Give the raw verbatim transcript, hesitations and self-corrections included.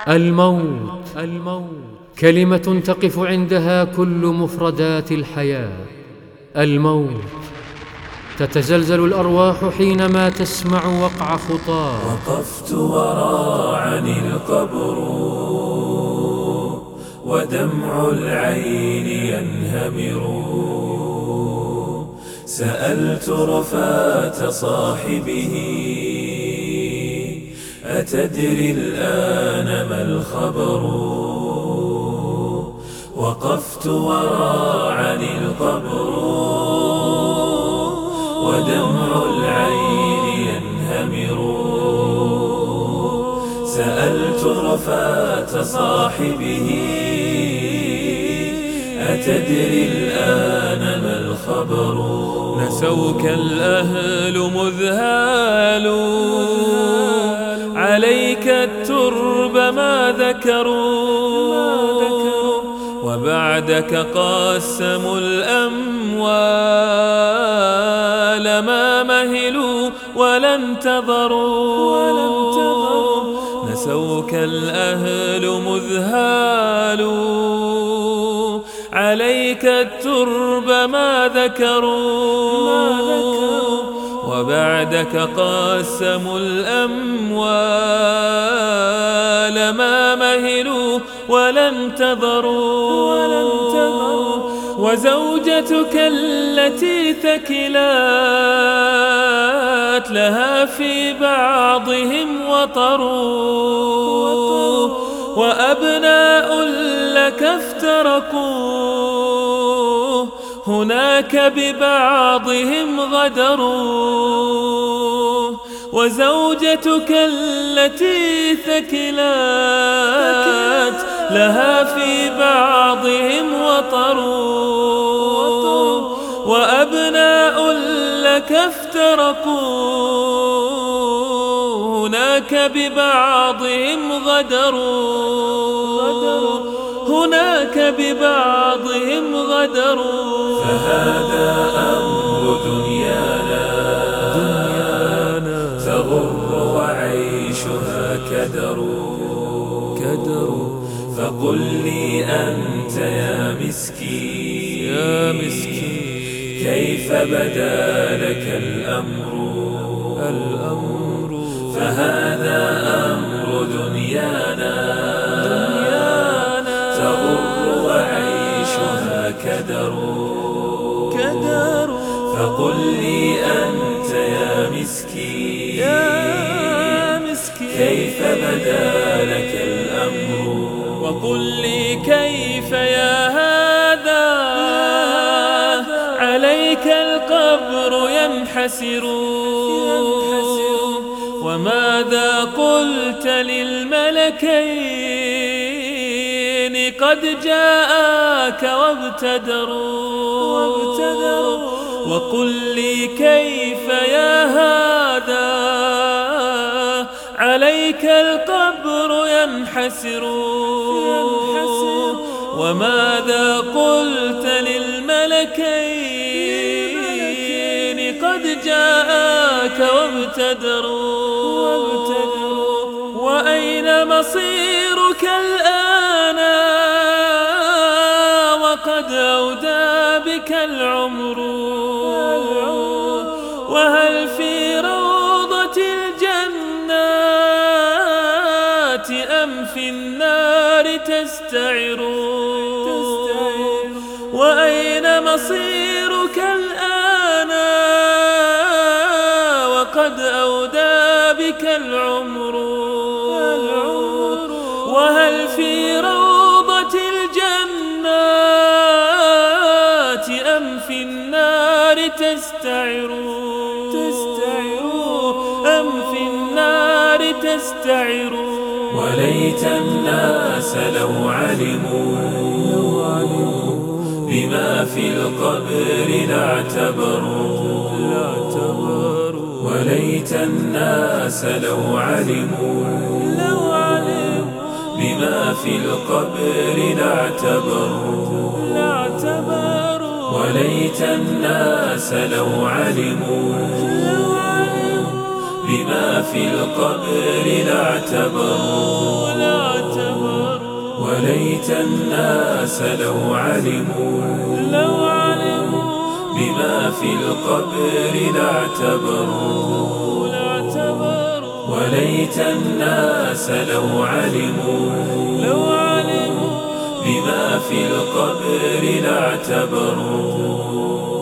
الموت الموت كلمة تقف عندها كل مفردات الحياة. الموت تتزلزل الأرواح حينما تسمع وقع خطاه. وقفت وراعني القبر ودمع العين ينهمر، سألت رفاة صاحبه أتدري الآن ما الخبر؟ وقفت وراعني القبر ودمع العين ينهمر، سألت رفاة صاحبه أتدري الآن ما الخبر؟ نسوك الأهل مذهالوا، عليك الترب ما ذكروا، وبعدك قاسموا الأموال ما مهلوا ولا انتظروا. نسوك الأهل مذهالوا، عليك الترب ما ذكروا، وبعدك قاسموا الأموال ما مهلوا ولا انتظروا. وزوجتك التي ثكلات لها في بعضهم وطر، وأبناء لك افترقوا هناك ببعضهم غدروا. وزوجتك التي ثكلات لها في بعضهم وطر، وأبناء لك افترقوا هناك ببعضهم غدروا، هناك ببعضهم غدروا. فهذا أمر دنيانا تغر وعيشها كدر. فقل لي أنت يا مسكين يا مسكين كيف بدا لك الأمر؟ الأمر فهذا أمر دنيانا تغر وعيشها كدر. فقل لي أنت يا مسكين كيف بدا لك الأمر؟ وقل لي كيف يا هذا عليك القبر ينحسر؟ وماذا قلت للملكين قد جاءك وابتدروا؟ وقل لي كيف يا هذا عليك القبر ينحسر؟ وماذا قلت للملكين قد جاءك وابتدروا؟ وأين مصيرك الآن وقد أودى بك العمر؟ وهل في روضة الجنات أم في النار تستعر؟ وأين مصيرك الآن وقد أودى بك العمر؟ وهل في روضة الجنات أم في النار تستعر؟ أم في النار تستعر؟ وليت الناس لو علموا بما في القبر لاعتبروا. وليت الناس لو علموا بما في القبر لاعتبروا. وليت الناس لو علموا بما في القبر لاعتبروا. وليت الناس لو علموا لو علموا بما في القبر لاعتبروا لاعتبروا وليت الناس لو علموا لو علموا بما في القبر لاعتبروا